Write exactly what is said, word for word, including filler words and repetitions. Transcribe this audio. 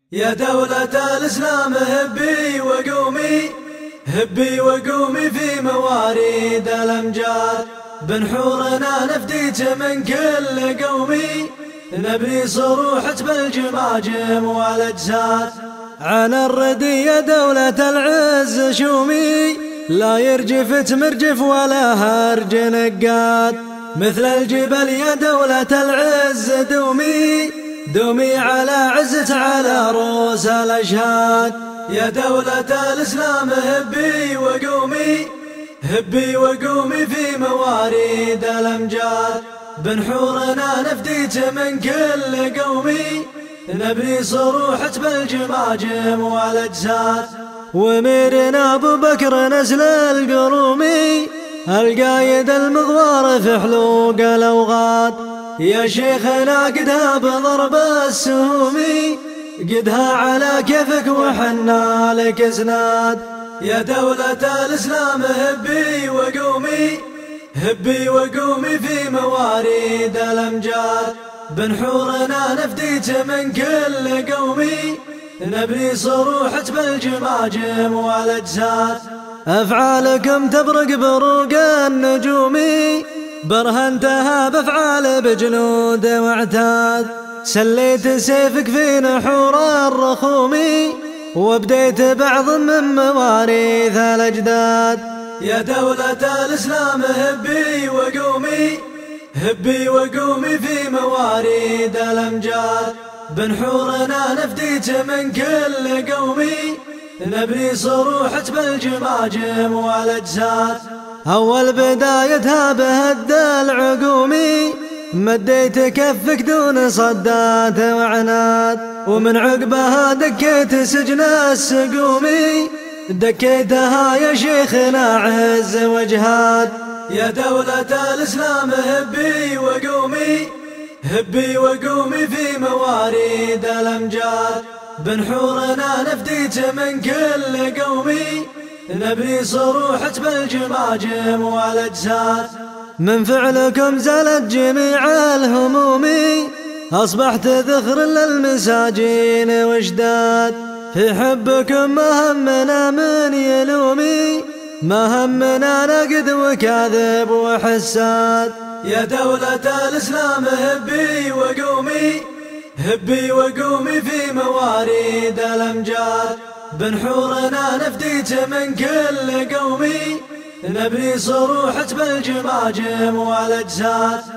يا دولة الإسلام هبي وقومي، هبي وقومي في مواريد الأمجاد، بنحورنا نفديك من كل قومي، نبني صروحة بالجماجم والأجساد. على الردي يا دولة العز شومي، لا يرجف تمرجف ولا هرج نقاد، مثل الجبل يا دولة العز دومي، دومي على عزة على رؤوس الأشهاد. يا دولة الإسلام هبي وقومي، هبي وقومي في مواريد الأمجاد، بنحورنا نفديك من كل قومي، نبني صروحة بالجماجم والأجساد. وميرنا أبو بكر نسل القرومي، القايد المغوار في حلوق الأوغاد، يا شيخنا قدها بضرب السهومي، قدها على كيفك وحنا لك اسناد. يا دولة الإسلام هبي وقومي، هبي وقومي في مواريد الأمجاد، بنحورنا نفديك من كل قومي، نبني صروحة بالجماجم والأجساد. أفعالكم تبرق بروق النجوم، برهنتها بأفعال بجنود واعتاد، سليت سيفك في نحور الرخوم، وبديت بعض من مواريث الأجداد. يا دولة الإسلام هبي وقومي، هبي وقومي في مواريد الأمجاد، بنحورنا نفديك من كل قومي، نبني صروحة بالجماجم والأجساد. أول بدايتها بهد العقومي، مديت كفك دون صدات وعناد، ومن عقبها دكيت سجن السقومي، دكيتها يا شيخنا عز وجهاد. يا دولة الإسلام هبي وقومي، هبي وقومي في مواريد الأمجاد، بنحورنا نفديك من كل قومي، نبني صروحة بالجماجم والأجساد. من فعلكم زالت جميع الهموم، أصبحت ذخر للمساجين وجداد، في حبكم ما همنا من يلومي، ما همنا نقد وكاذب وحساد. يا دولة الإسلام هبي وقومي، هبي وقومي في مواريد الأمجاد، بنحورنا نفديك من كل قومي، نبني صروحة بالجماجم والأجساد.